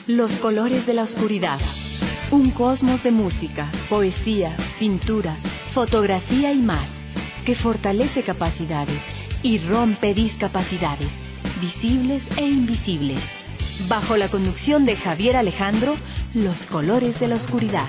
Los colores de la oscuridad. Un cosmos de música, poesía, pintura, fotografía y más, que fortalece capacidades y rompe discapacidades, visibles e invisibles. Bajo la conducción de Javier Alejandro, Los colores de la oscuridad.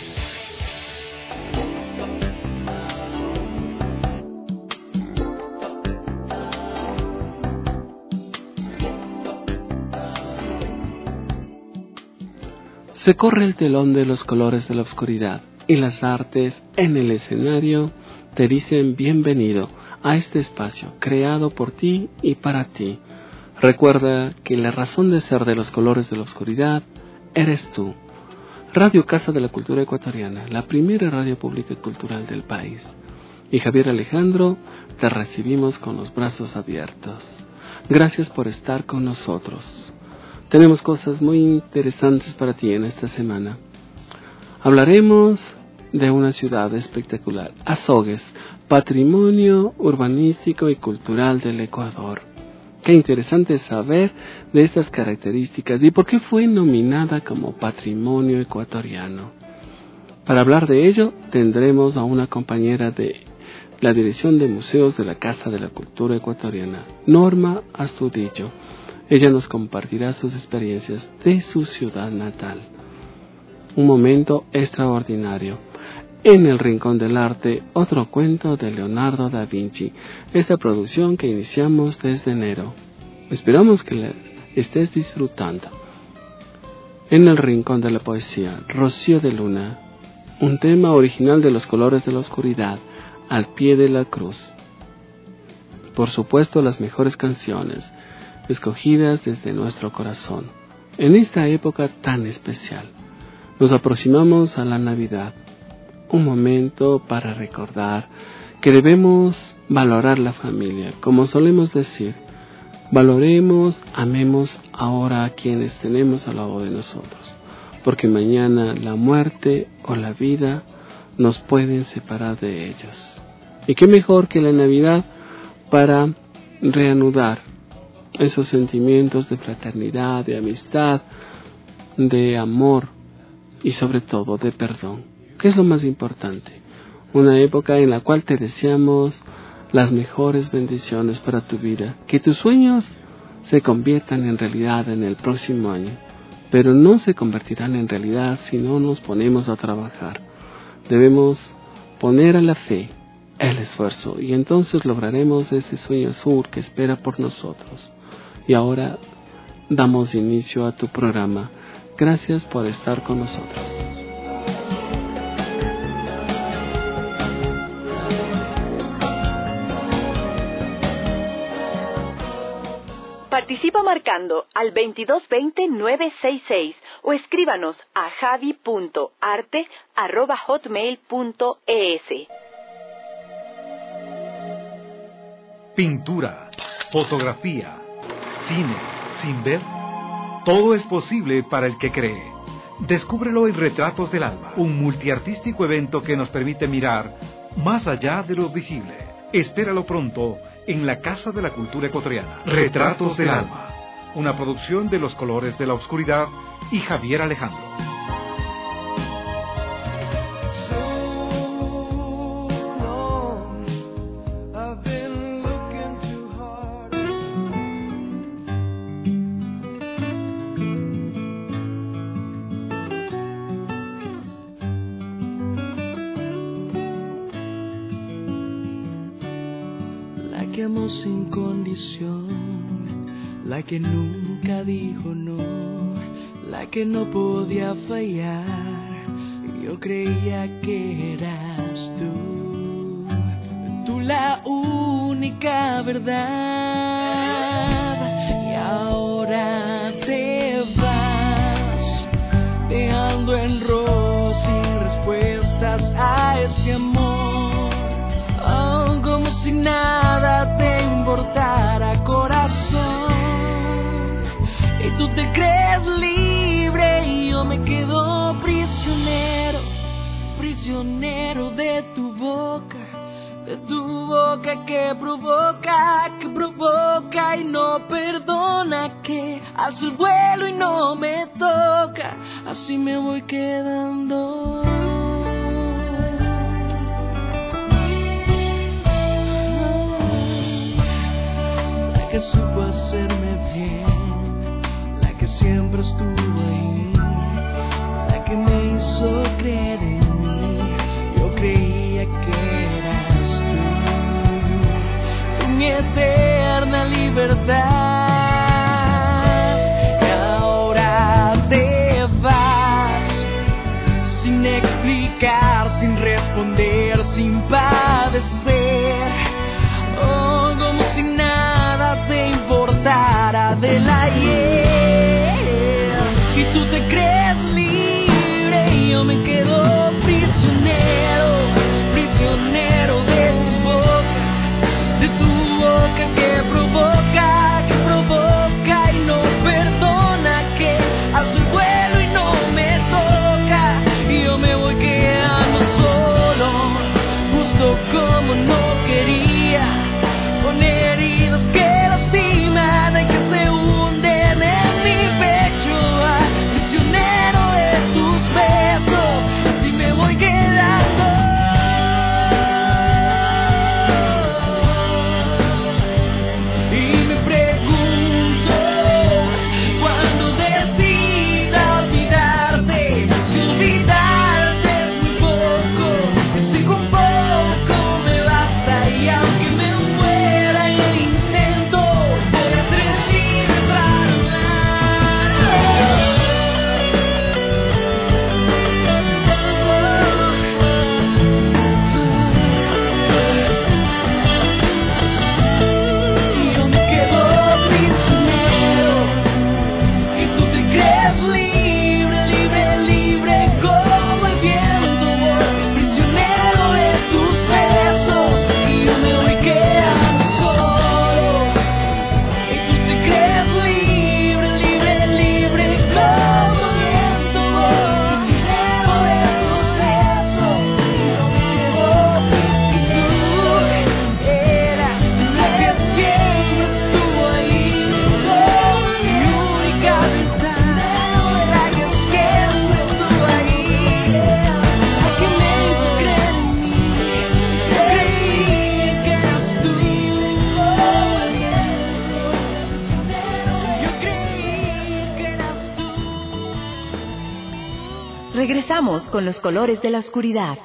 Se corre el telón de los colores de la oscuridad y las artes en el escenario te dicen bienvenido a este espacio creado por ti y para ti. Recuerda que la razón de ser de los colores de la oscuridad eres tú. Radio Casa de la Cultura Ecuatoriana, la primera radio pública y cultural del país. Y Javier Alejandro, te recibimos con los brazos abiertos. Gracias por estar con nosotros. Tenemos cosas muy interesantes para ti en esta semana. Hablaremos de una ciudad espectacular, Azogues, patrimonio urbanístico y cultural del Ecuador. Qué interesante saber de estas características y por qué fue nominada como patrimonio ecuatoriano. Para hablar de ello, tendremos a una compañera de la Dirección de Museos de la Casa de la Cultura Ecuatoriana, Norma Astudillo. Ella nos compartirá sus experiencias de su ciudad natal. Un momento extraordinario. En el Rincón del Arte, otro cuento de Leonardo da Vinci. Esta producción que iniciamos desde enero. Esperamos que la estés disfrutando. En el Rincón de la Poesía, Rocío de Luna. Un tema original de Los colores de la oscuridad, Al pie de la cruz. Por supuesto, las mejores canciones escogidas desde nuestro corazón. En esta época tan especial, nos aproximamos a la Navidad, un momento para recordar que debemos valorar la familia, como solemos decir, valoremos, amemos ahora a quienes tenemos al lado de nosotros, porque mañana la muerte o la vida nos pueden separar de ellos. Y qué mejor que la Navidad para reanudar esos sentimientos de fraternidad, de amistad, de amor y sobre todo de perdón, que es lo más importante. Una época en la cual te deseamos las mejores bendiciones para tu vida, que tus sueños se conviertan en realidad en el próximo año, pero no se convertirán en realidad si no nos ponemos a trabajar. Debemos poner a la fe el esfuerzo y entonces lograremos ese sueño azul que espera por nosotros. Y ahora damos inicio a tu programa. Gracias por estar con nosotros. Participa marcando al 2220-966 o escríbanos a javi.arte@hotmail.es. Pintura, fotografía, cine, sin ver, todo es posible para el que cree. Descúbrelo en Retratos del Alma, un multiartístico evento que nos permite mirar más allá de lo visible. Espéralo pronto en la Casa de la Cultura Ecuatoriana. Retratos del Alma, una producción de Los colores de la oscuridad y Javier Alejandro. Que amó sin condición, la que nunca dijo no, la que no podía fallar. Yo creía que eras tú la única verdad. Y ahora te vas, dejando en rojo sin respuestas a este amor, como si nada te importara, corazón. Y tú te crees libre y yo me quedo prisionero, prisionero de tu boca que provoca y no perdona, que alzo el vuelo y no me toca. así me voy quedando. La que supo hacerme bien, la que siempre estuvo ahí, la que me hizo creer en mí. Yo creía que eras tú, mi eterna libertad. Y ahora te vas, sin explicar, sin responder, sin padecer. Oh, como si nada te importara del ayer. Y tú te crees libre y yo me quedo prisionero, prisionero de tu boca que provoca y no perdona, que hace el vuelo y no me toca. Y yo me voy quedando solo, justo como no quería, con heridas que lastiman y que se hunden en mi pecho. Prisionero de tus besos, así me voy quedando. Y me pregunto, cuando decida olvidarte, si olvidarte es muy poco, si con poco me basta. Y aunque me muera en el intento, voy a ser libre para y yo me quedo prisionero, y tú te crees libre, libre, libre como el viento. Prisionero de tus besos, y yo me voy quedando solo. Y tú te crees libre, libre, libre como el viento. Prisionero de tus besos, y yo me quedo prisionero. Eras la que siempre estuvo ahí, mi única verdad, la que siempre estuvo ahí, la que me hizo creer en mí. Yo creí que eras tú, yo creí que eras tú. Regresamos con los colores de la oscuridad.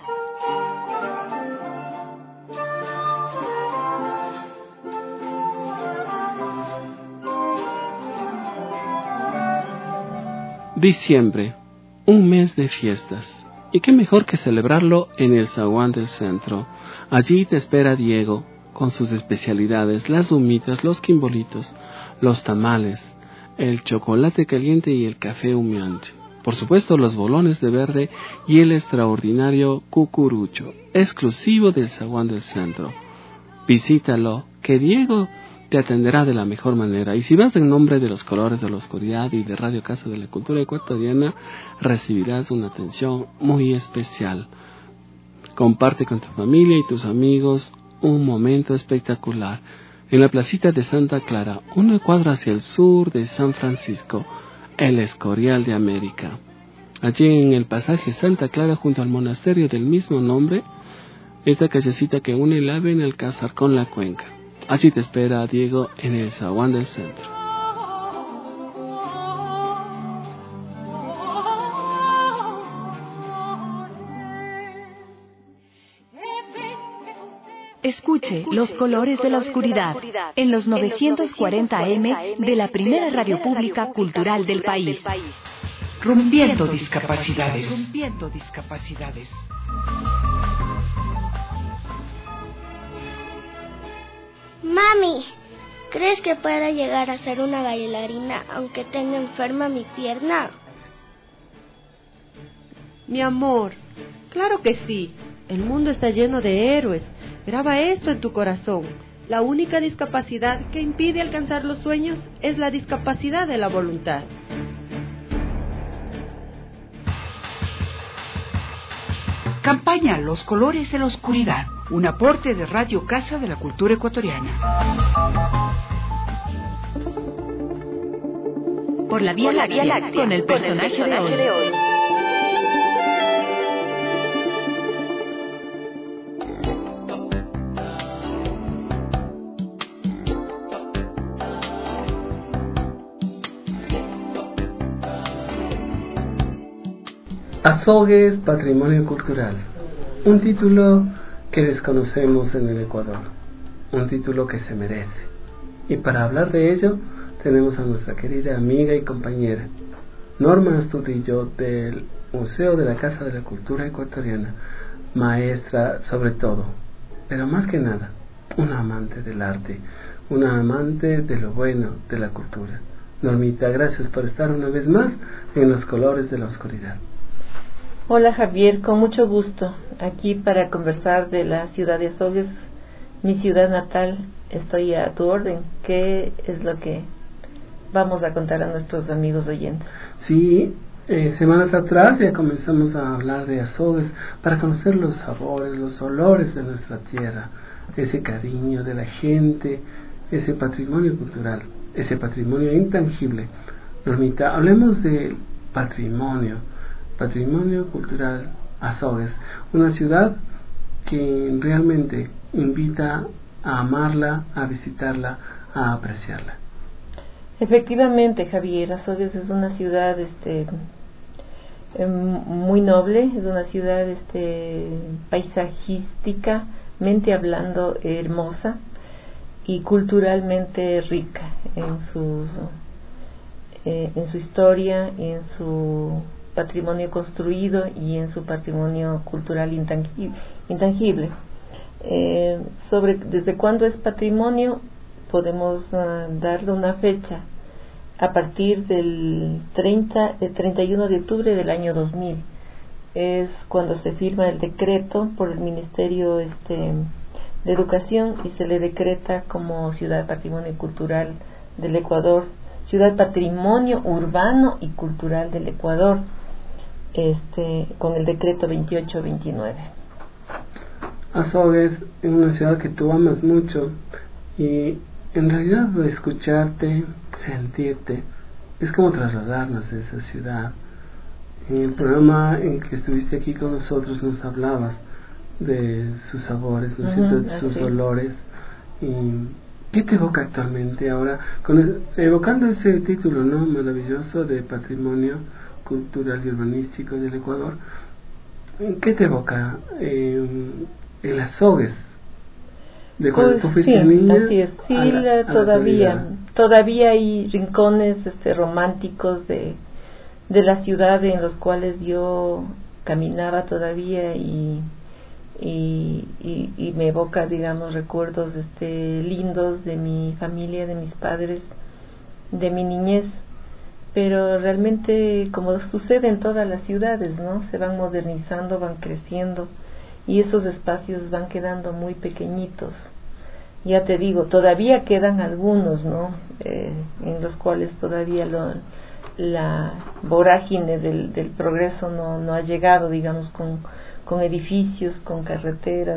Diciembre, un mes de fiestas. Y qué mejor que celebrarlo en el zaguán del centro. Allí te espera Diego, con sus especialidades, las humitas, los quimbolitos, los tamales, el chocolate caliente y el café humeante. Por supuesto, los bolones de verde y el extraordinario cucurucho, exclusivo del zaguán del centro. Visítalo, que Diego te atenderá de la mejor manera. Y si vas en nombre de los colores de la oscuridad y de Radio Casa de la Cultura Ecuatoriana, recibirás una atención muy especial. Comparte con tu familia y tus amigos un momento espectacular en la placita de Santa Clara, una cuadra hacia el sur de San Francisco, el Escorial de América. Allí en el pasaje Santa Clara, junto al monasterio del mismo nombre, esta callecita que une el ave en el Alcázar con la Cuenca. Allí te espera Diego en el zaguán del centro. Escuche Los Colores de la Oscuridad en los 940 AM de la primera radio pública cultural del país. Rompiendo discapacidades. Rompiendo discapacidades. Mami, ¿crees que pueda llegar a ser una bailarina aunque tenga enferma mi pierna? Mi amor, claro que sí. El mundo está lleno de héroes. Graba esto en tu corazón. La única discapacidad que impide alcanzar los sueños es la discapacidad de la voluntad. Campaña Los Colores de la Oscuridad, un aporte de Radio Casa de la Cultura Ecuatoriana. por la Vía Láctea con el personaje de hoy. Azogues, Patrimonio Cultural, un título que desconocemos en el Ecuador, un título que se merece. Y para hablar de ello, tenemos a nuestra querida amiga y compañera, Norma Astudillo, del Museo de la Casa de la Cultura Ecuatoriana, maestra sobre todo, pero más que nada, una amante del arte, una amante de lo bueno de la cultura. Normita, gracias por estar una vez más en Los Colores de la Oscuridad. Hola Javier, con mucho gusto, aquí para conversar de la ciudad de Azogues, mi ciudad natal. Estoy a tu orden. ¿Qué es lo que vamos a contar a nuestros amigos oyentes? Sí, semanas atrás ya comenzamos a hablar de Azogues para conocer los sabores, los olores de nuestra tierra, ese cariño de la gente, ese patrimonio cultural, ese patrimonio intangible. Normita, hablemos del patrimonio cultural Azogues, una ciudad que realmente invita a amarla, a visitarla, a apreciarla. Efectivamente, Javier, Azogues es una ciudad muy noble, es una ciudad paisajísticamente hablando hermosa y culturalmente rica en su historia, en su patrimonio construido y en su patrimonio cultural intangible. Desde cuándo es patrimonio, podemos darle una fecha a partir del 31 de octubre del año 2000. Es cuando se firma el decreto por el Ministerio de Educación y se le decreta como Ciudad Patrimonio Cultural del Ecuador, Ciudad Patrimonio Urbano y Cultural del Ecuador, con el decreto 2829. Azogues es una ciudad que tú amas mucho y en realidad de escucharte, sentirte, es como trasladarnos a esa ciudad. En el programa en que estuviste aquí con nosotros nos hablabas de sus sabores, ¿no es cierto?, de sus olores. Y ¿qué te evoca actualmente ahora, evocando ese título, ¿no?, maravilloso de Patrimonio Cultural y Urbanístico del Ecuador? ¿Qué te evoca el Azogues de cuando tú fuiste niña? Así es. Sí, todavía hay rincones románticos de la ciudad en los cuales yo caminaba todavía y me evoca, digamos, recuerdos lindos de mi familia, de mis padres, de mi niñez. Pero realmente, como sucede en todas las ciudades, ¿no?, se van modernizando, van creciendo y esos espacios van quedando muy pequeñitos. Ya te digo, todavía quedan algunos, ¿no?, en los cuales todavía la vorágine del progreso no ha llegado, digamos, con edificios, con carreteras,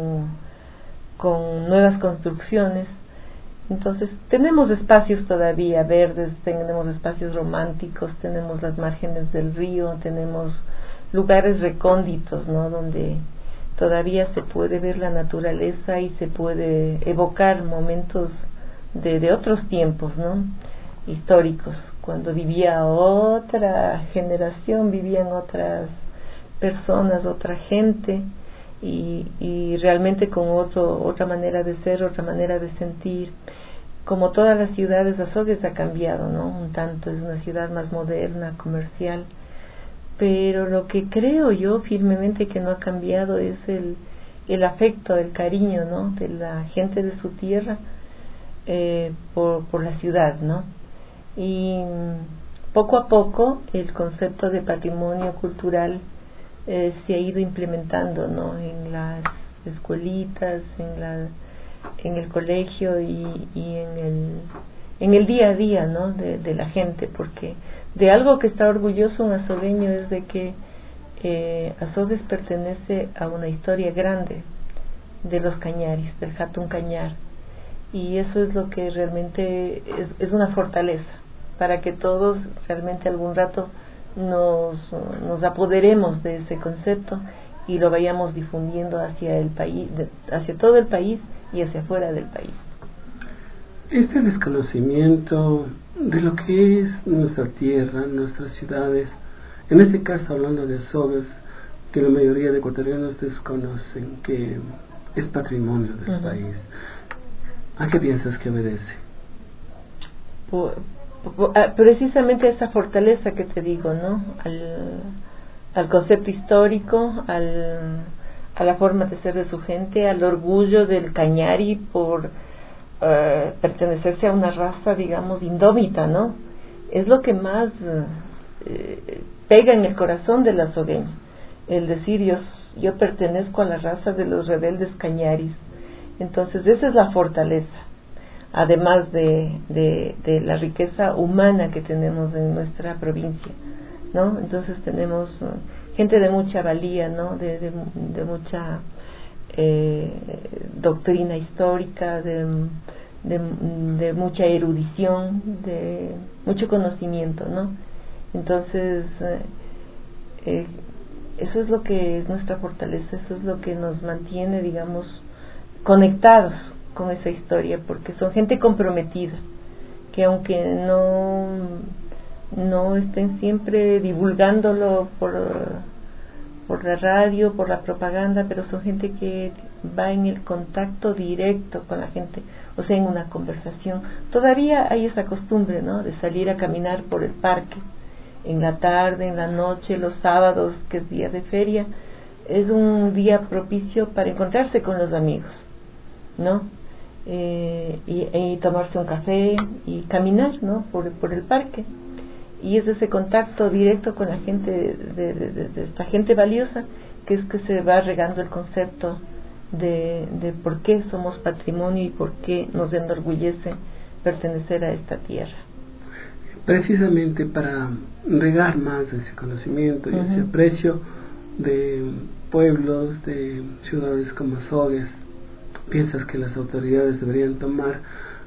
con nuevas construcciones. Entonces tenemos espacios todavía verdes, tenemos espacios románticos, tenemos las márgenes del río, tenemos lugares recónditos, ¿no?, donde todavía se puede ver la naturaleza y se puede evocar momentos de otros tiempos, ¿no?, históricos, cuando vivía otra generación, vivían otras personas, otra gente, y realmente con otra manera de ser, otra manera de sentir. Como todas las ciudades, Azogues ha cambiado, ¿no?, un tanto, es una ciudad más moderna, comercial, pero lo que creo yo firmemente que no ha cambiado es el afecto, el cariño, ¿no?, de la gente de su tierra por la ciudad, ¿no? Y poco a poco el concepto de patrimonio cultural se ha ido implementando, ¿no?, en las escuelitas, en el colegio y en el día a día, ¿no?, de la gente, porque de algo que está orgulloso un azogueño es de que Azogues pertenece a una historia grande de los cañaris, del Jatún Cañar, y eso es lo que realmente es una fortaleza para que todos realmente algún rato nos apoderemos de ese concepto y lo vayamos difundiendo hacia el país, hacia todo el país y hacia afuera del país. Este desconocimiento de lo que es nuestra tierra, nuestras ciudades, en este caso hablando de Azogues, que la mayoría de ecuatorianos desconocen que es patrimonio del país, ¿a qué piensas que obedece? Precisamente esa fortaleza que te digo, ¿no? Al concepto histórico, a la forma de ser de su gente, al orgullo del Cañari por pertenecerse a una raza, digamos, indómita, ¿no? Es lo que más pega en el corazón del azogueño, el decir yo pertenezco a la raza de los rebeldes Cañaris. Entonces esa es la fortaleza, además de la riqueza humana que tenemos en nuestra provincia, ¿no? Entonces tenemos gente de mucha valía, ¿no? De mucha doctrina histórica, de mucha erudición, de mucho conocimiento, ¿no? Entonces eso es lo que es nuestra fortaleza, eso es lo que nos mantiene, digamos, conectados con esa historia, porque son gente comprometida, que aunque no estén siempre divulgándolo por la radio, por la propaganda, pero son gente que va en el contacto directo con la gente, o sea, en una conversación. Todavía hay esa costumbre, ¿no?, de salir a caminar por el parque en la tarde, en la noche, los sábados, que es día de feria, es un día propicio para encontrarse con los amigos, ¿no? Y tomarse un café y caminar, ¿no?, por el parque. Y es ese contacto directo con la gente, de esta gente valiosa, que es que se va regando el concepto de por qué somos patrimonio y por qué nos enorgullece pertenecer a esta tierra. Precisamente para regar más ese conocimiento y ese aprecio de pueblos, de ciudades como Azogues, ¿piensas que las autoridades deberían tomar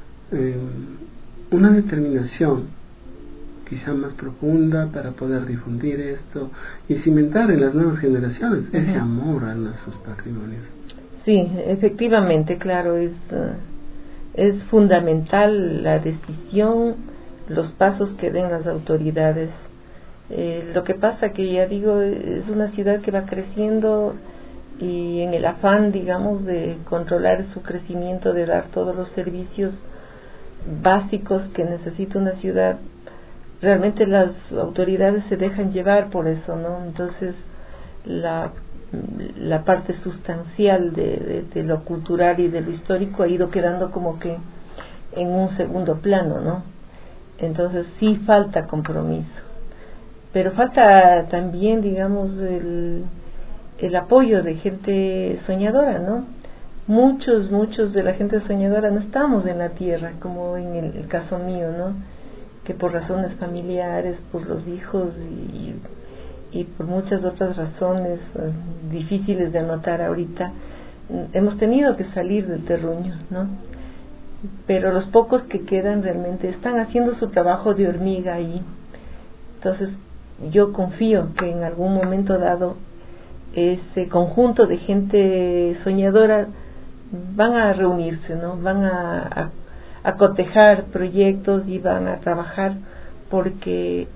una determinación quizá más profunda para poder difundir esto y cimentar en las nuevas generaciones ese amor a nuestros patrimonios? Sí, efectivamente, claro, es fundamental la decisión, los pasos que den las autoridades. Lo que pasa que, ya digo, es una ciudad que va creciendo y en el afán, digamos, de controlar su crecimiento, de dar todos los servicios básicos que necesita una ciudad, realmente las autoridades se dejan llevar por eso, ¿no? Entonces la parte sustancial de lo cultural y de lo histórico ha ido quedando como que en un segundo plano, ¿no? Entonces sí falta compromiso, pero falta también, digamos, el apoyo de gente soñadora, ¿no? Muchos de la gente soñadora no estamos en la tierra, como en el caso mío, ¿no?, que por razones familiares, por los hijos y por muchas otras razones difíciles de anotar ahorita, hemos tenido que salir del terruño, ¿no? Pero los pocos que quedan realmente están haciendo su trabajo de hormiga ahí. Entonces yo confío que en algún momento dado ese conjunto de gente soñadora van a reunirse, ¿no? Van a cotejar proyectos y van a trabajar porque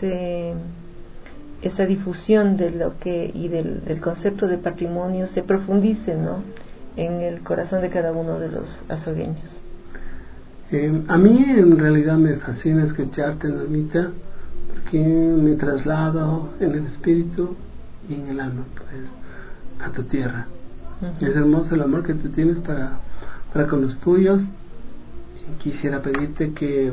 esa difusión de lo que y del concepto de patrimonio se profundice, ¿no?, en el corazón de cada uno de los azogueños. A mí en realidad me fascina escucharte, Normita, porque me traslado en el espíritu y en el alma, pues, a tu tierra. Es hermoso el amor que tú tienes para con los tuyos. Quisiera pedirte que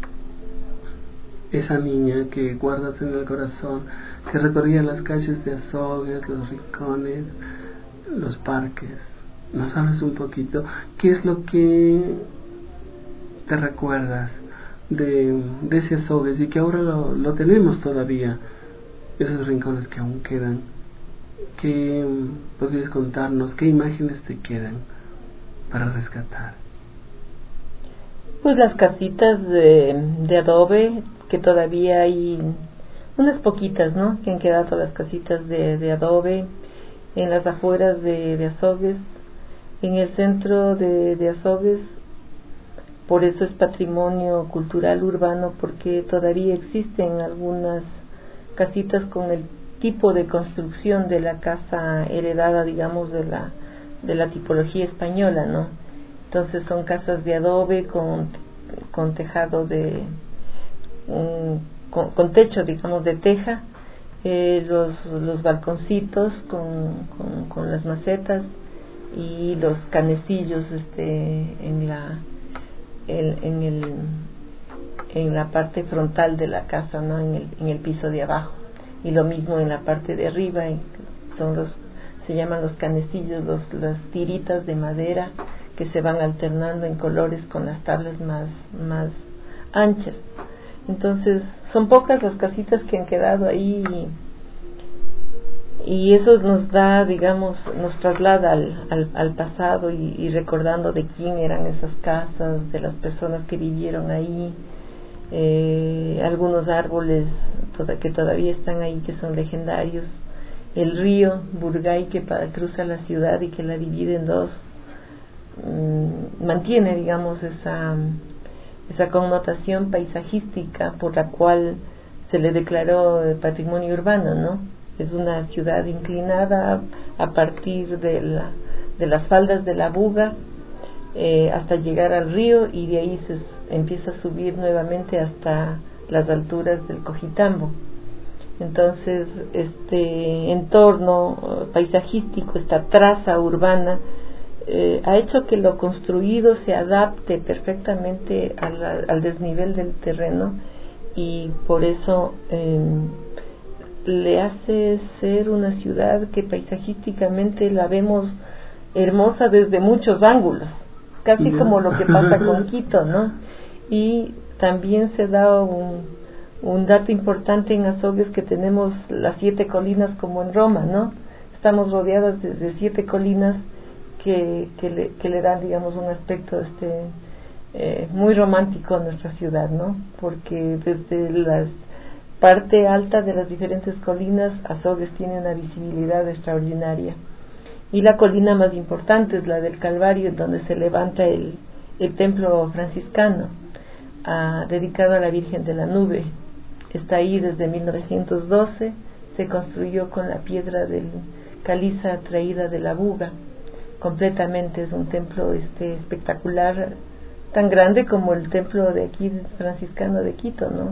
esa niña que guardas en el corazón, que recorría las calles de Azogues, los rincones, los parques, nos hables un poquito, ¿qué es lo que te recuerdas de ese Azogues y que ahora lo tenemos todavía, esos rincones que aún quedan? ¿Qué podrías contarnos? ¿Qué imágenes te quedan para rescatar? Pues las casitas de adobe, que todavía hay unas poquitas, ¿no? Que han quedado las casitas de adobe en las afueras de Azogues, en el centro de Azogues. Por eso es patrimonio cultural urbano, porque todavía existen algunas casitas con el tipo de construcción de la casa heredada, digamos, de la tipología española, ¿no? Entonces son casas de adobe con tejado con techo, digamos, de teja, los balconcitos con las macetas y los canecillos en la parte frontal de la casa, ¿no? En el piso de abajo, y lo mismo en la parte de arriba. Se llaman los canecillos, las tiritas de madera que se van alternando en colores con las tablas más anchas. Entonces son pocas las casitas que han quedado ahí, y eso nos da, digamos, nos traslada al pasado, y recordando de quién eran esas casas, de las personas que vivieron ahí. Algunos árboles que todavía están ahí, que son legendarios. El río Burgay, que cruza la ciudad y que la divide en dos, mantiene, digamos, esa connotación paisajística por la cual se le declaró patrimonio urbano, ¿no? Es una ciudad inclinada a partir de las faldas de la Buga hasta llegar al río, y de ahí se empieza a subir nuevamente hasta las alturas del Cojitambo. Entonces, este entorno paisajístico, esta traza urbana, ha hecho que lo construido se adapte perfectamente al desnivel del terreno, y por eso le hace ser una ciudad que paisajísticamente la vemos hermosa desde muchos ángulos, casi como lo que pasa con Quito, ¿no? Y también se da un dato importante en Azogues, que tenemos las 7 colinas como en Roma, ¿no? Estamos rodeadas de 7 colinas que le dan, digamos, un aspecto muy romántico a nuestra ciudad, ¿no? Porque desde la parte alta de las diferentes colinas, Azogues tiene una visibilidad extraordinaria. Y la colina más importante es la del Calvario, donde se levanta el templo franciscano, dedicado a la Virgen de la Nube. Está ahí desde 1912, se construyó con la piedra del caliza traída de la Buga. Completamente es un templo espectacular, tan grande como el templo de aquí franciscano de Quito, ¿no?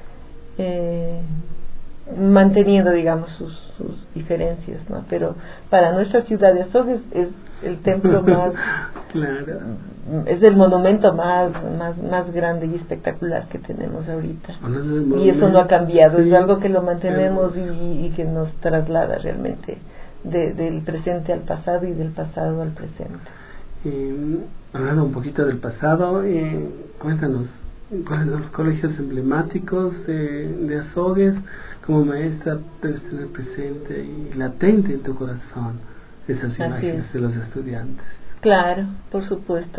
Manteniendo, digamos, sus diferencias, ¿no? Pero para nuestra ciudad de Azogues es el templo más claro, es el monumento más grande y espectacular que tenemos ahorita, y eso no ha cambiado, sí, es algo que lo mantenemos y que nos traslada realmente del presente al pasado y del pasado al presente. Hablando un poquito del pasado, cuéntanos, ¿cuáles son los colegios emblemáticos de Azogues? Como maestra debes tener presente y latente en tu corazón esas imágenes de los estudiantes. Claro, por supuesto,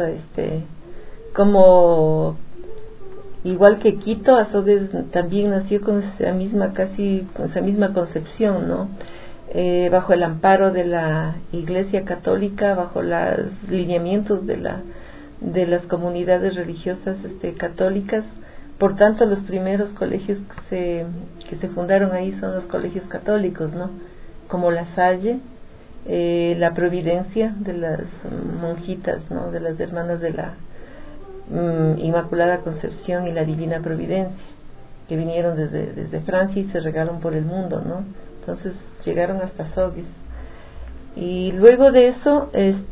como igual que Quito, Azogues también nació con esa misma concepción, ¿no? Bajo el amparo de la Iglesia Católica, bajo los lineamientos de las comunidades religiosas católicas. Por tanto, los primeros colegios que se fundaron ahí son los colegios católicos, ¿no? Como La Salle, la Providencia de las monjitas, ¿no? De las hermanas de la Inmaculada Concepción y la Divina Providencia, que vinieron desde Francia y se regaron por el mundo, ¿no? Entonces llegaron hasta Azogues. Y luego de eso,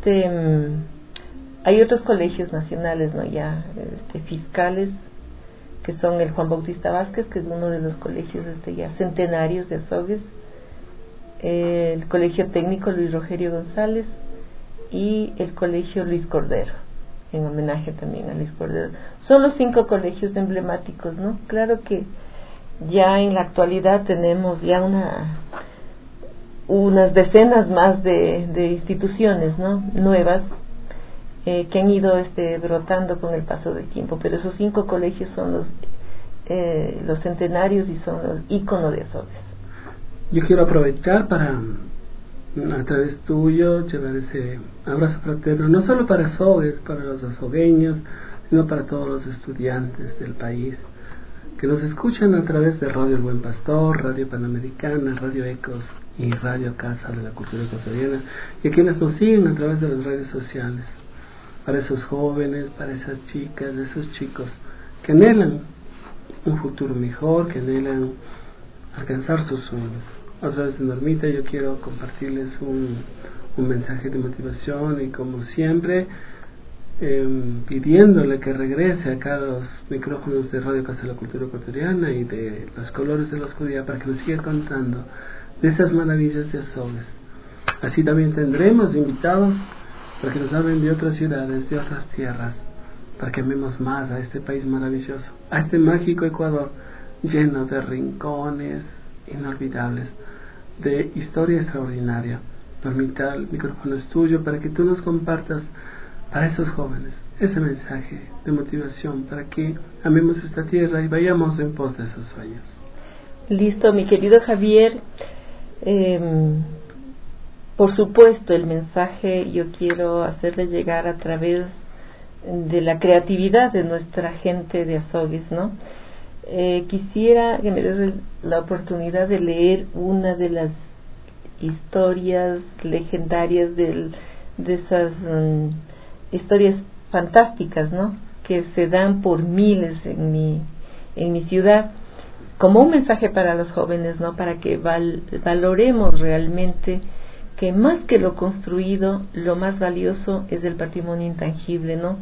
hay otros colegios nacionales, ¿no? Ya fiscales, que son el Juan Bautista Vázquez, que es uno de los colegios ya centenarios de Azogues, el Colegio Técnico Luis Rogerio González y el Colegio Luis Cordero, en homenaje también a Luis Cordero. Son los 5 colegios emblemáticos, ¿no? Claro que ya en la actualidad tenemos ya unas decenas más de instituciones, ¿no? Nuevas, que han ido brotando con el paso del tiempo, pero esos 5 colegios son los centenarios y son los íconos de Azogues. Yo quiero aprovechar para, a través tuyo, llevar ese abrazo fraterno, no solo para Azogues, para los azogueños, sino para todos los estudiantes del país que nos escuchan a través de Radio El Buen Pastor, Radio Panamericana, Radio Ecos y Radio Casa de la Cultura Ecuatoriana, y a quienes nos siguen a través de las redes sociales. Para esos jóvenes, para esas chicas, esos chicos que anhelan un futuro mejor, que anhelan alcanzar sus sueños. A través de Normita yo quiero compartirles un mensaje de motivación y, como siempre, pidiéndole que regrese acá a los micrófonos de Radio Casa de la Cultura Ecuatoriana y de Los Colores de la Oscuridad para que nos siga contando de esas maravillas de Azogues. Así también tendremos invitados para que nos hablen de otras ciudades, de otras tierras, para que amemos más a este país maravilloso, a este mágico Ecuador lleno de rincones inolvidables, de historia extraordinaria. Normita, el micrófono es tuyo para que tú nos compartas para esos jóvenes ese mensaje de motivación para que amemos esta tierra y vayamos en pos de esos sueños. Listo, mi querido Javier. Por supuesto, el mensaje yo quiero hacerle llegar a través de la creatividad de nuestra gente de Azogues, ¿no? Quisiera que me des la oportunidad de leer una de las historias legendarias de esas historias fantásticas, ¿no?, que se dan por miles en mi ciudad, como un mensaje para los jóvenes, ¿no?, para que valoremos realmente que más que lo construido, lo más valioso es el patrimonio intangible, ¿no?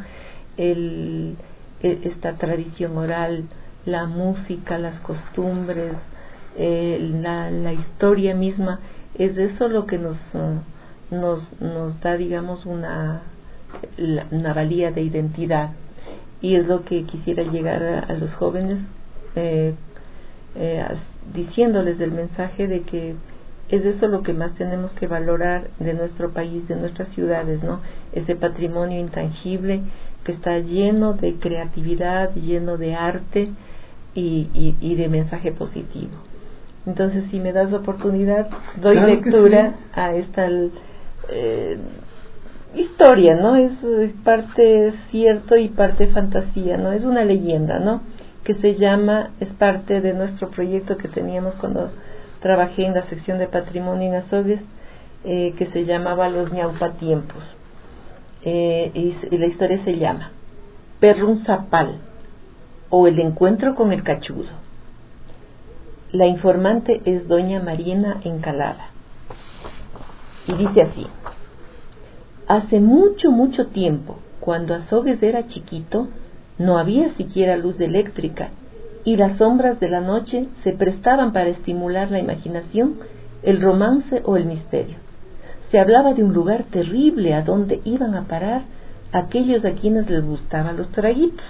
Esta tradición oral, la música, las costumbres, la historia misma, es eso lo que nos da, digamos, una valía de identidad, y es lo que quisiera llegar a los jóvenes, diciéndoles el mensaje de que es eso lo que más tenemos que valorar de nuestro país, de nuestras ciudades, ¿no? Ese patrimonio intangible que está lleno de creatividad, lleno de arte y de mensaje positivo. Entonces, si me das la oportunidad, doy claro lectura sí. A esta historia, ¿no? Es parte cierto y parte fantasía, ¿no? Es una leyenda, ¿no?, que se llama, es parte de nuestro proyecto que teníamos cuando trabajé en la sección de patrimonio en Azogues, que se llamaba Los Ñaupatiempos, y la historia se llama Perrún Zapal, o el encuentro con el cachudo. La informante es doña Marina Encalada, y dice así: hace mucho tiempo, cuando Azogues era chiquito, no había siquiera luz eléctrica, y las sombras de la noche se prestaban para estimular la imaginación, el romance o el misterio. Se hablaba de un lugar terrible a donde iban a parar aquellos a quienes les gustaban los traguitos.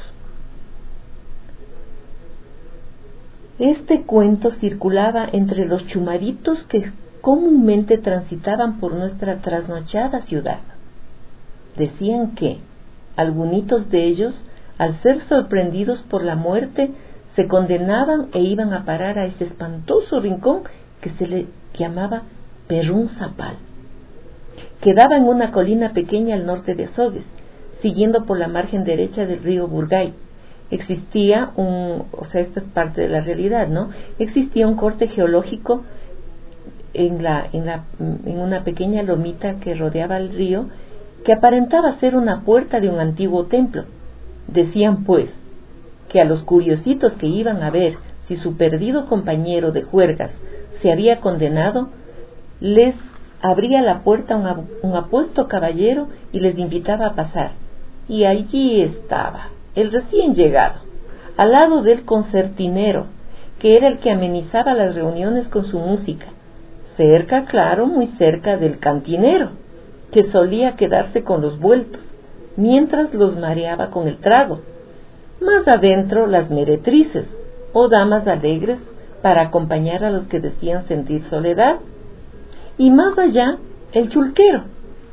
Este cuento circulaba entre los chumaritos que comúnmente transitaban por nuestra trasnochada ciudad. Decían que algunitos de ellos, al ser sorprendidos por la muerte, se condenaban e iban a parar a ese espantoso rincón que se le llamaba Perrún Zapal. Quedaba en una colina pequeña al norte de Azogues, siguiendo por la margen derecha del río Burgay. Existía esta es parte de la realidad, ¿no? Existía un corte geológico en una pequeña lomita que rodeaba el río, que aparentaba ser una puerta de un antiguo templo. Decían, pues, que a los curiositos que iban a ver si su perdido compañero de juergas se había condenado, les abría la puerta un apuesto caballero y les invitaba a pasar. Y allí estaba el recién llegado, al lado del concertinero, que era el que amenizaba las reuniones con su música, cerca, claro, muy cerca del cantinero, que solía quedarse con los vueltos, mientras los mareaba con el trago. Más adentro las meretrices, o damas alegres, para acompañar a los que decían sentir soledad. Y más allá, el chulquero,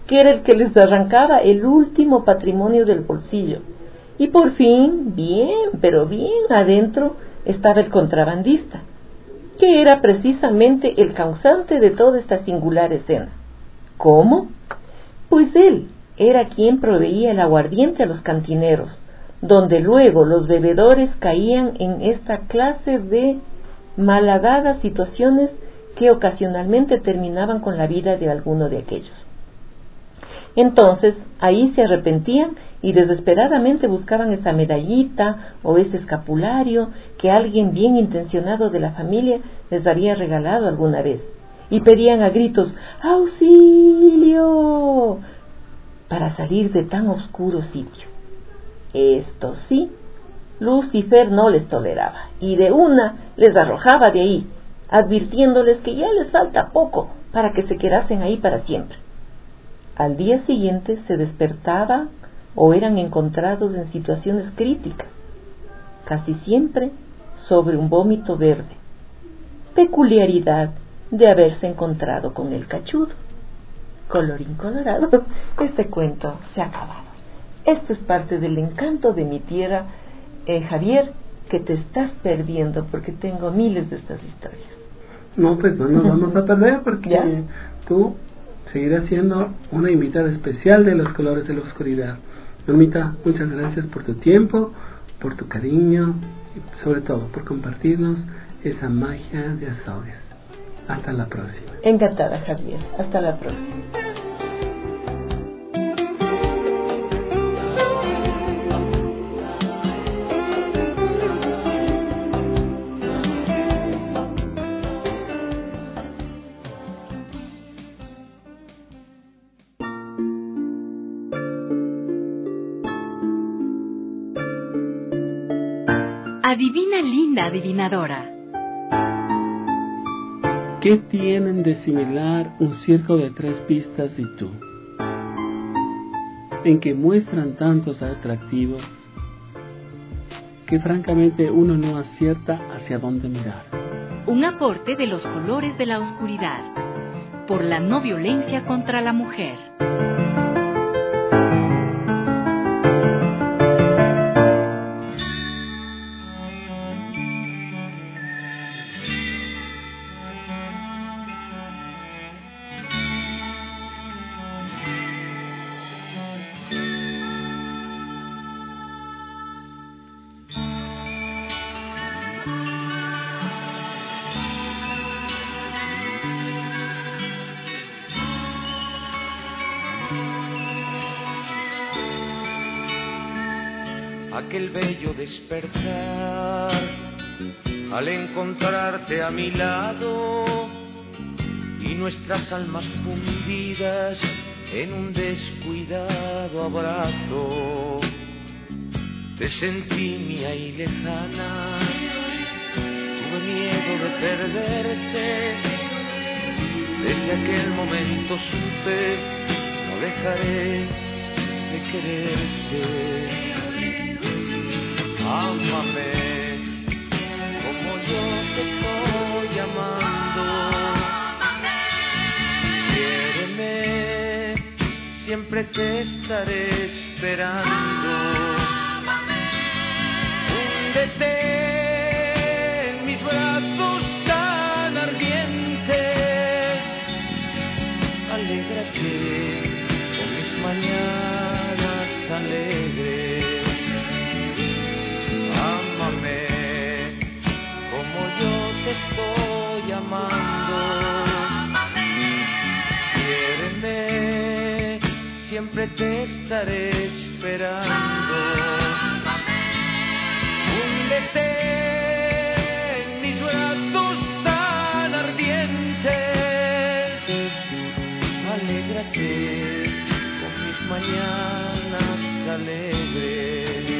que era el que les arrancaba el último patrimonio del bolsillo. Y por fin, bien, pero bien adentro, estaba el contrabandista, que era precisamente el causante de toda esta singular escena. ¿Cómo? Pues él era quien proveía el aguardiente a los cantineros, donde luego los bebedores caían en esta clase de malhadadas situaciones que ocasionalmente terminaban con la vida de alguno de aquellos. Entonces, ahí se arrepentían y desesperadamente buscaban esa medallita o ese escapulario que alguien bien intencionado de la familia les había regalado alguna vez, y pedían a gritos ¡auxilio!, para salir de tan oscuro sitio. Esto sí, Lucifer no les toleraba, y de una les arrojaba de ahí, advirtiéndoles que ya les falta poco para que se quedasen ahí para siempre. Al día siguiente se despertaba o eran encontrados en situaciones críticas, casi siempre sobre un vómito verde, peculiaridad de haberse encontrado con el cachudo. Colorín colorado, este cuento se ha acabado. Esto es parte del encanto de mi tierra, Javier, que te estás perdiendo porque tengo miles de estas historias. No, pues no nos vamos a perder porque ¿Ya? tú seguirás siendo una invitada especial de Los Colores de la Oscuridad. Normita, muchas gracias por tu tiempo, por tu cariño y sobre todo por compartirnos esa magia de Azogues. Hasta la próxima. Encantada, Javier. Hasta la próxima. Adivina, linda adivinadora. ¿Qué tienen de similar un circo de 3 pistas y tú? En que muestran tantos atractivos que francamente uno no acierta hacia dónde mirar. Un aporte de Los Colores de la Oscuridad, por la no violencia contra la mujer. Aquel bello despertar al encontrarte a mi lado y nuestras almas fundidas en un descuidado abrazo. Te sentí mía y lejana, tuve miedo de perderte. Desde aquel momento supe, no dejaré de quererte. Ámame como yo te estoy amando. Quiéreme, siempre te estaré esperando. Húndete en mis brazos tan ardientes. Alégrate con mis mañanas alegres. Estoy amando. Quiéreme, siempre te estaré esperando. Húndete en mis brazos tan ardientes. Alégrate con mis mañanas alegres.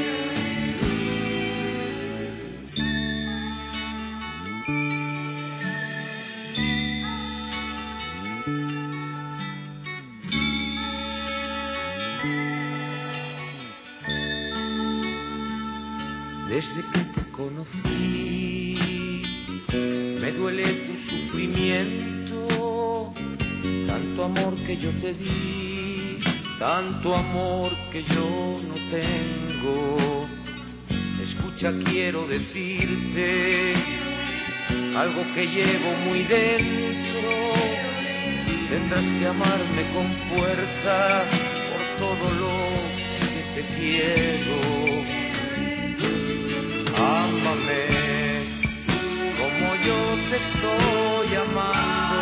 Desde que te conocí, me duele tu sufrimiento, tanto amor que yo te di, tanto amor que yo no tengo. Escucha, quiero decirte algo que llevo muy dentro. Tendrás que amarme con fuerza por todo lo que te quiero. Ámame como yo te estoy amando.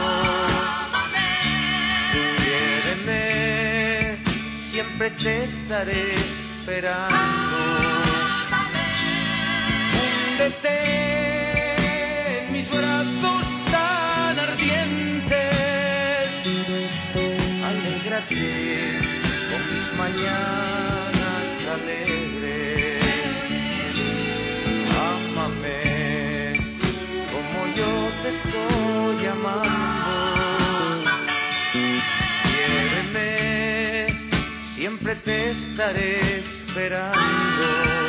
Quiéreme, siempre te estaré esperando. Húndete en mis brazos tan ardientes. Alégrate con mis mañanas alegres. Ámame como yo te estoy amando. Quiéreme, siempre te estaré esperando.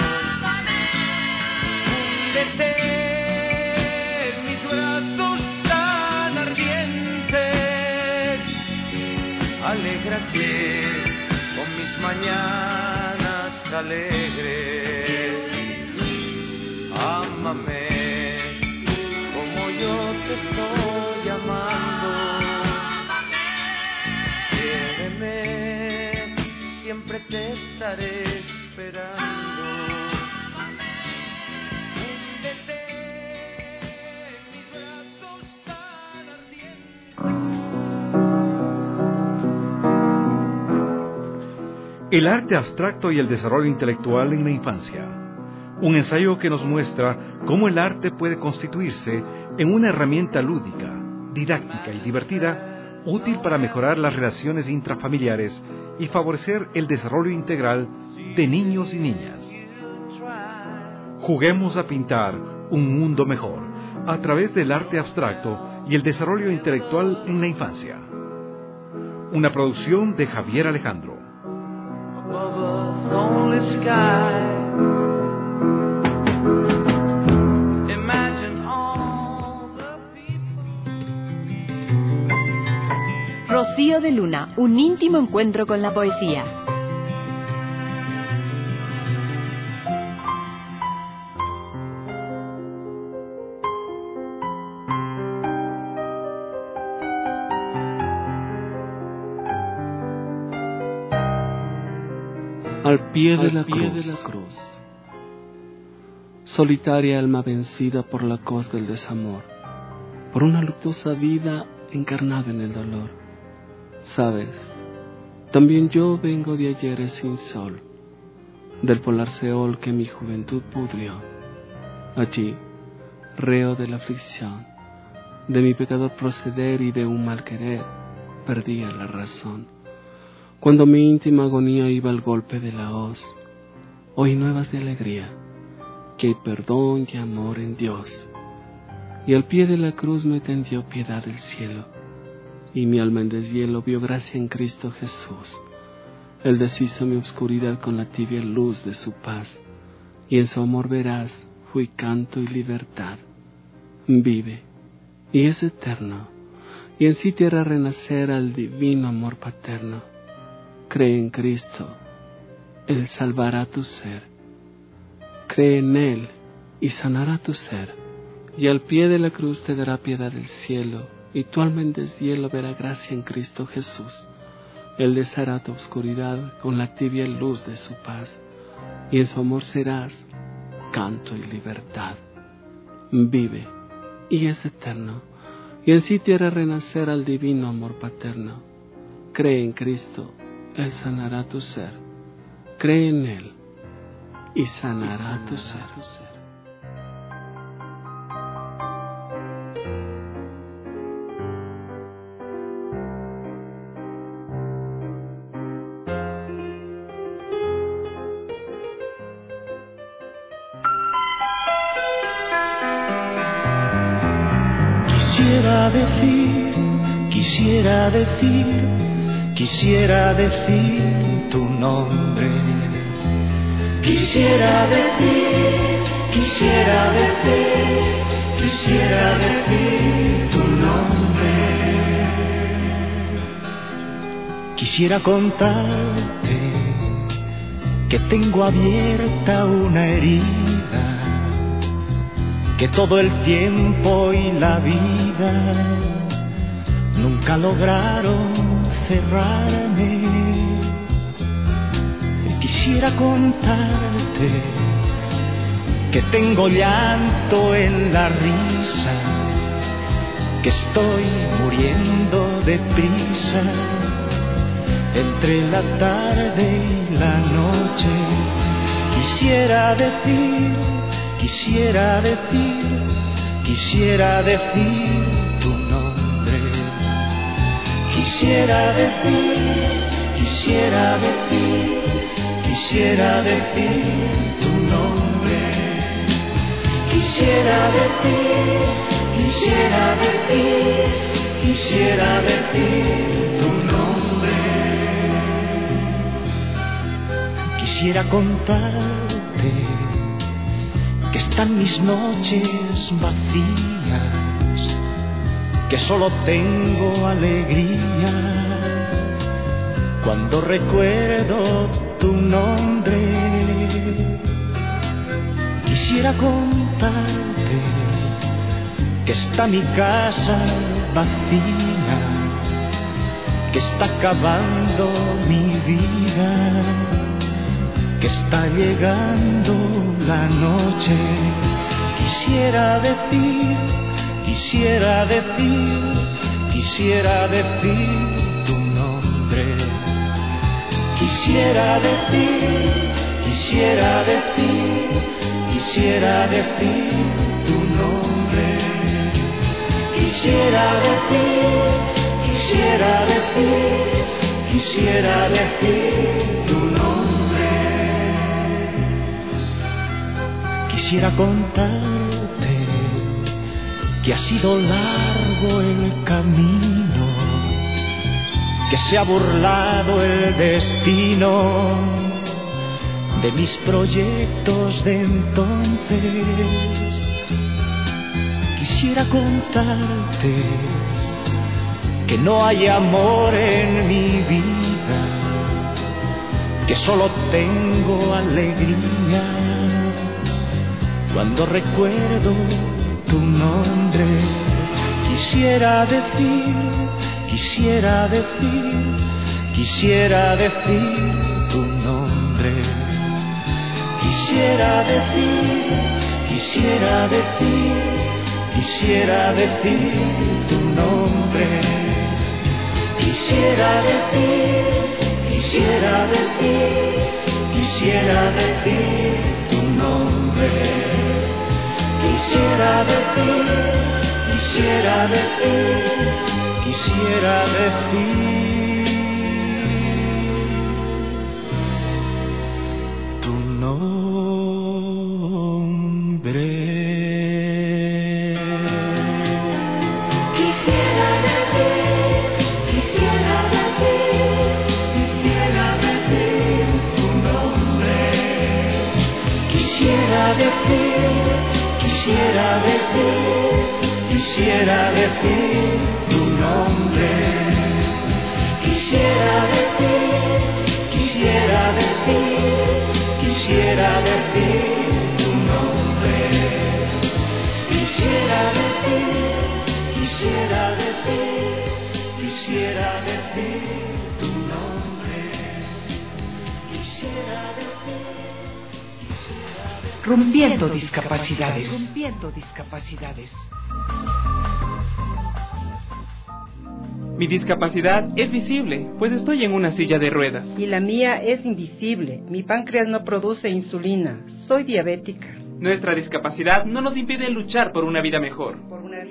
Húndete en mis brazos tan ardientes. Alégrate con mis mañanas alegres. Ámame como yo te estoy amando. Quiéreme, siempre te estaré esperando. Húndete en mis brazos tan ardientes. El arte abstracto y el desarrollo intelectual en la infancia. Un ensayo que nos muestra cómo el arte puede constituirse en una herramienta lúdica, didáctica y divertida, útil para mejorar las relaciones intrafamiliares y favorecer el desarrollo integral de niños y niñas. Juguemos a pintar un mundo mejor a través del arte abstracto y el desarrollo intelectual en la infancia. Una producción de Javier Alejandro. Above us only sky. Imagine all the people. Rocío de Luna, un íntimo encuentro con la poesía. Al pie de la cruz. Solitaria alma vencida por la coz del desamor, por una luctuosa vida encarnada en el dolor. Sabes, también yo vengo de ayeres sin sol, del polar Seol que mi juventud pudrió. Allí, reo de la aflicción, de mi pecador proceder y de un mal querer, perdía la razón. Cuando mi íntima agonía iba al golpe de la hoz, oí nuevas de alegría, que hay perdón y amor en Dios. Y al pie de la cruz me tendió piedad del cielo, y mi alma en deshielo vio gracia en Cristo Jesús. Él deshizo mi obscuridad con la tibia luz de su paz, y en su amor verás fui canto y libertad. Vive, y es eterno, y en sí te hará renacer al divino amor paterno. Cree en Cristo, Él salvará tu ser. Cree en Él y sanará tu ser. Y al pie de la cruz te dará piedad del cielo, y tu alma en deshielo verá gracia en Cristo Jesús. Él deshará tu oscuridad con la tibia luz de su paz, y en su amor serás canto y libertad. Vive, y es eterno, y en sí te hará renacer al divino amor paterno. Cree en Cristo, Él sanará tu ser. Cree en Él y sanará tu ser. Quisiera decir tu nombre. Quisiera decir tu nombre. Quisiera contarte que tengo abierta una herida, que todo el tiempo y la vida nunca lograron cerrarme. Quisiera contarte que tengo llanto en la risa, que estoy muriendo de prisa entre la tarde y la noche. Quisiera decir tu nombre. Quisiera decir tu nombre. Quisiera decir tu nombre. Quisiera contarte que están mis noches vacías, que solo tengo alegría cuando recuerdo tu nombre. Quisiera contarte que está mi casa vacía, que está acabando mi vida, que está llegando la noche. Quisiera decir tu nombre. Quisiera decir tu nombre. Quisiera decir tu nombre. Quisiera contarte que ha sido largo el camino, que se ha burlado el destino de mis proyectos de entonces. Quisiera contarte que no hay amor en mi vida, que solo tengo alegría cuando recuerdo tu nombre. Quisiera decir tu nombre. Quisiera decir tu nombre. Quisiera decir tu nombre. Quisiera decir tu nombre. Quisiera decir tu nombre. Quisiera decir tu nombre. Quisiera decir tu nombre. Rompiendo discapacidades. Mi discapacidad es visible, pues estoy en una silla de ruedas. Y la mía es invisible. Mi páncreas no produce insulina. Soy diabética. Nuestra discapacidad no nos impide luchar por una vida mejor.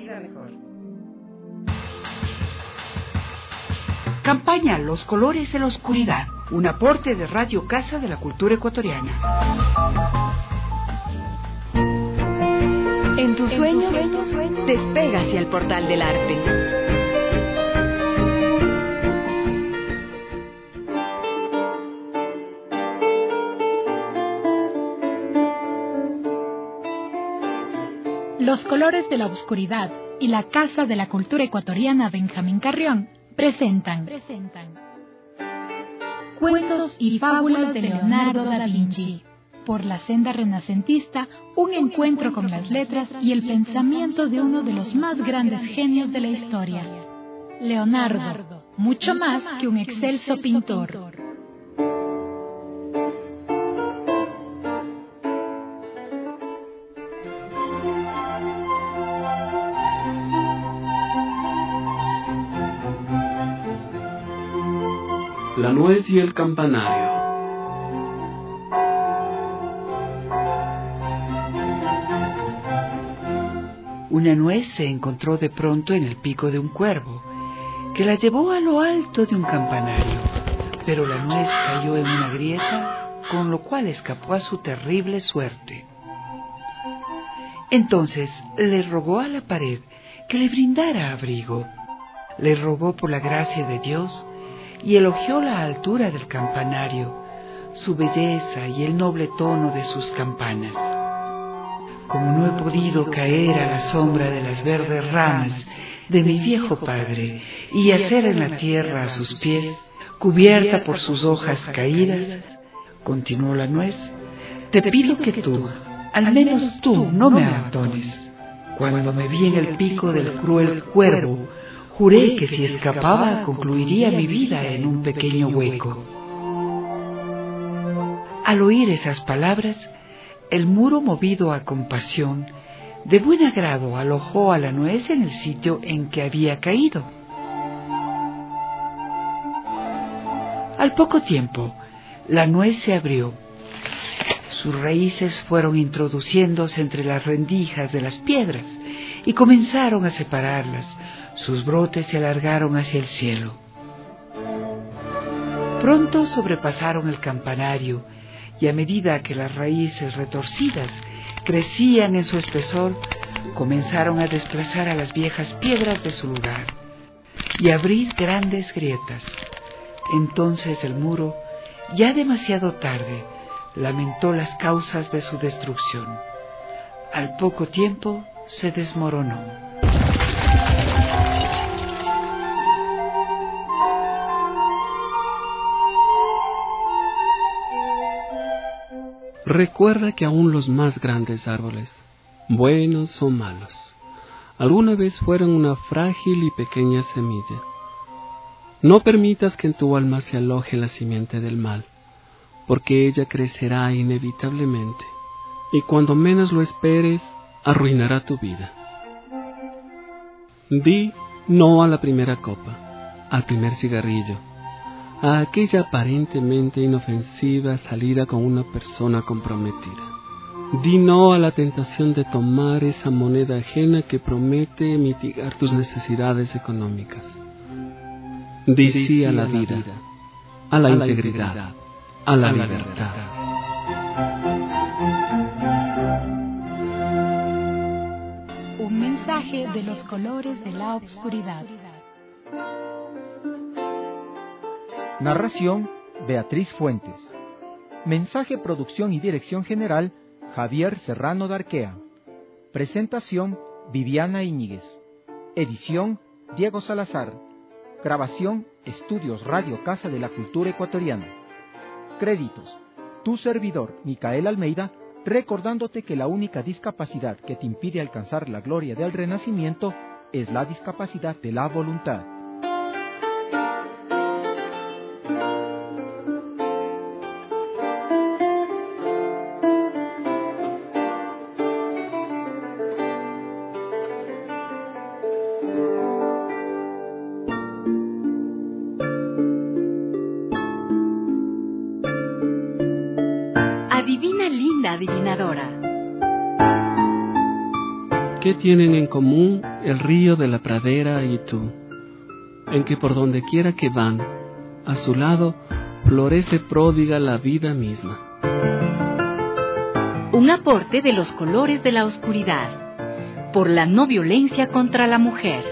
Campaña Los Colores de la Oscuridad. Un aporte de Radio Casa de la Cultura Ecuatoriana. En tus sueños, despega hacia el portal del arte. Los Colores de la Oscuridad y la Casa de la Cultura Ecuatoriana Benjamín Carrión presentan Cuentos y fábulas de Leonardo da Vinci. Por la senda renacentista, un encuentro con las letras y el pensamiento de uno de los más grandes genios de la historia. Leonardo, mucho más que un excelso pintor. La nuez y el campanario. Una nuez se encontró de pronto en el pico de un cuervo, que la llevó a lo alto de un campanario, pero la nuez cayó en una grieta, con lo cual escapó a su terrible suerte. Entonces le rogó a la pared que le brindara abrigo, le rogó por la gracia de Dios y elogió la altura del campanario, su belleza y el noble tono de sus campanas. Como no he podido caer a la sombra de las verdes ramas de mi viejo padre y yacer en la tierra a sus pies, cubierta por sus hojas caídas, continuó la nuez, te pido que tú, al menos tú, no me abandones. Cuando me vi en el pico del cruel cuervo, juré que si escapaba concluiría mi vida en un pequeño hueco. Al oír esas palabras, el muro, movido a compasión, de buen agrado alojó a la nuez en el sitio en que había caído. Al poco tiempo, la nuez se abrió. Sus raíces fueron introduciéndose entre las rendijas de las piedras y comenzaron a separarlas. Sus brotes se alargaron hacia el cielo. Pronto sobrepasaron el campanario y a medida que las raíces retorcidas crecían en su espesor, comenzaron a desplazar a las viejas piedras de su lugar y a abrir grandes grietas. Entonces el muro, ya demasiado tarde, lamentó las causas de su destrucción. Al poco tiempo se desmoronó. Recuerda que aún los más grandes árboles, buenos o malos, alguna vez fueron una frágil y pequeña semilla. No permitas que en tu alma se aloje la simiente del mal, porque ella crecerá inevitablemente, y cuando menos lo esperes, arruinará tu vida. Di no a la primera copa, al primer cigarrillo, a aquella aparentemente inofensiva salida con una persona comprometida. Di no a la tentación de tomar esa moneda ajena que promete mitigar tus necesidades económicas. Di sí a la vida, a la integridad, a la libertad. Un mensaje de los colores de la obscuridad. Narración, Beatriz Fuentes. Mensaje, producción y dirección general, Javier Serrano Darquea. Presentación, Viviana Íñiguez. Edición, Diego Salazar. Grabación, Estudios Radio Casa de la Cultura Ecuatoriana. Créditos. Tu servidor, Micael Almeida, recordándote que la única discapacidad que te impide alcanzar la gloria del Renacimiento es la discapacidad de la voluntad. Adivina, linda adivinadora. ¿Qué tienen en común el río de la pradera y tú? En que por donde quiera que van, a su lado florece pródiga la vida misma. Un aporte de los colores de la oscuridad, por la no violencia contra la mujer.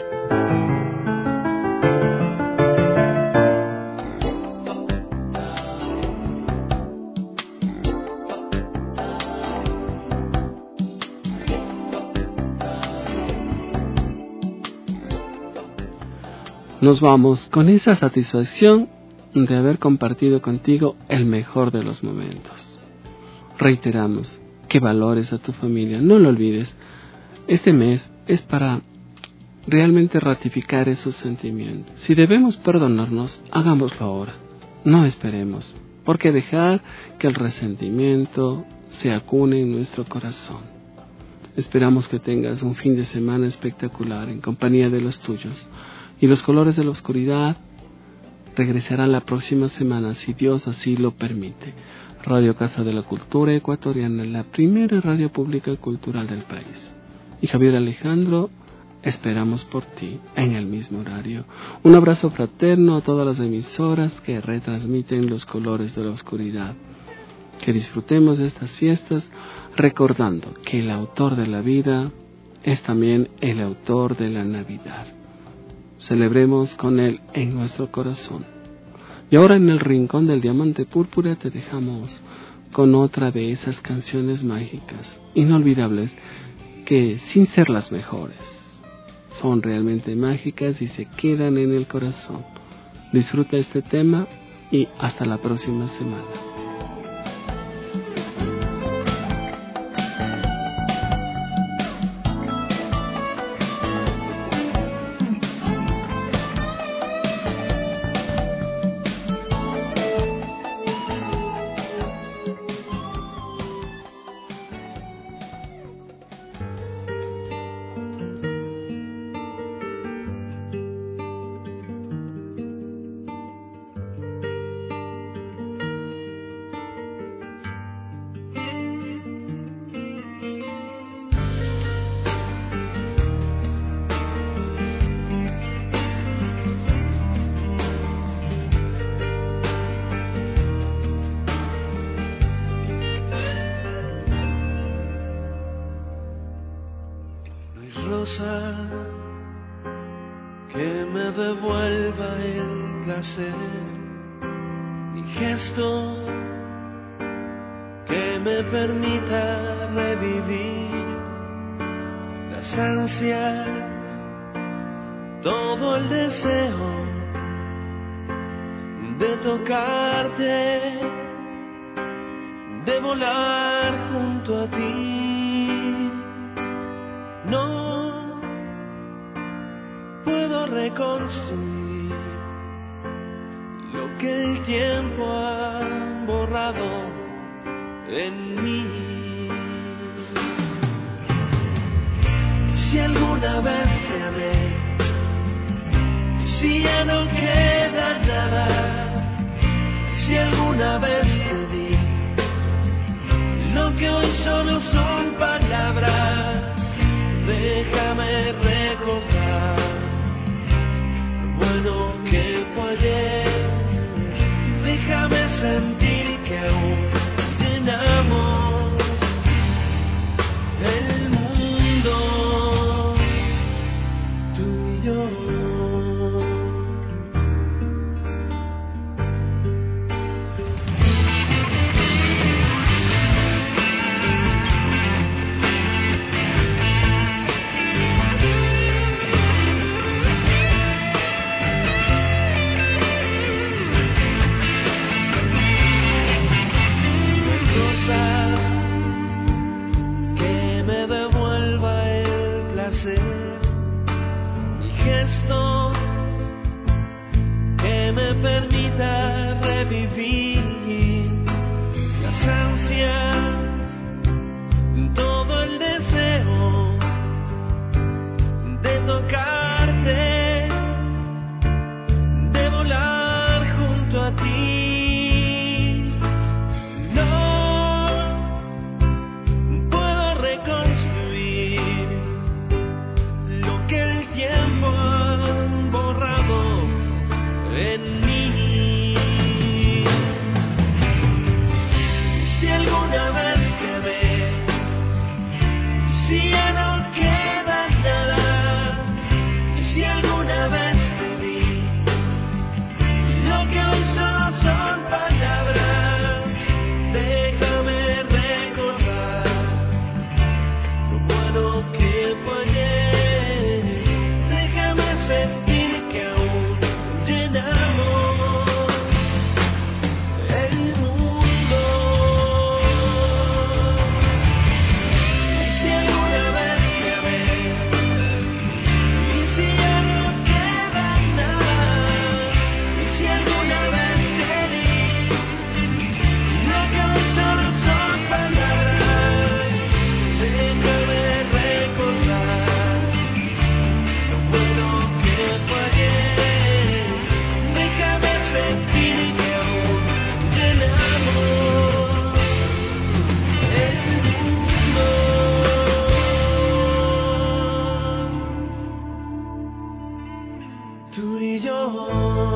Nos vamos con esa satisfacción de haber compartido contigo el mejor de los momentos. Reiteramos que valores a tu familia, no lo olvides. Este mes es para realmente ratificar esos sentimientos. Si debemos perdonarnos, hagámoslo ahora, no esperemos, porque dejar que el resentimiento se acune en nuestro corazón. Esperamos que tengas un fin de semana espectacular en compañía de los tuyos, y los colores de la oscuridad regresarán la próxima semana, si Dios así lo permite. Radio Casa de la Cultura Ecuatoriana, la primera radio pública y cultural del país. Y Javier Alejandro, esperamos por ti en el mismo horario. Un abrazo fraterno a todas las emisoras que retransmiten los colores de la oscuridad. Que disfrutemos de estas fiestas recordando que el autor de la vida es también el autor de la Navidad. Celebremos con él en nuestro corazón. Y ahora en el rincón del diamante púrpura te dejamos con otra de esas canciones mágicas, inolvidables, que sin ser las mejores, son realmente mágicas y se quedan en el corazón. Disfruta este tema y hasta la próxima semana. Que me devuelva el placer, mi gesto que me permita revivir las ansias, todo el deseo de tocarte, de volar junto a ti. No puedo reconstruir lo que el tiempo ha borrado en mí. Si alguna vez te amé, si ya no queda nada, si alguna vez te di lo que hoy solo son palabras, déjame recordar lo bueno que fue ayer, déjame sentir que aún llenamos el mundo, tú y yo. Mi gesto que me permita revivir las ansias, todo el deseo de tocarte, de volar junto a ti. No puedo reconstruir que el tiempo ha borrado en mí. tú y yo.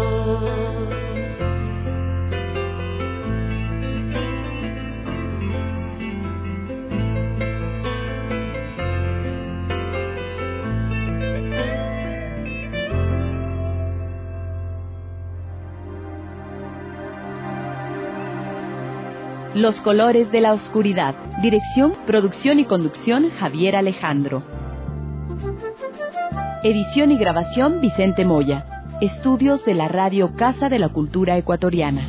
Los colores de la oscuridad. Dirección, producción y conducción, Javier Alejandro. Edición y grabación, Vicente Moya. Estudios de la Radio Casa de la Cultura Ecuatoriana.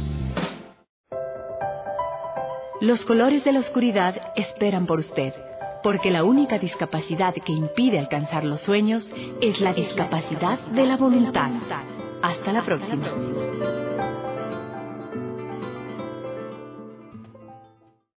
Los colores de la oscuridad esperan por usted, porque la única discapacidad que impide alcanzar los sueños es la discapacidad de la voluntad. Hasta la próxima.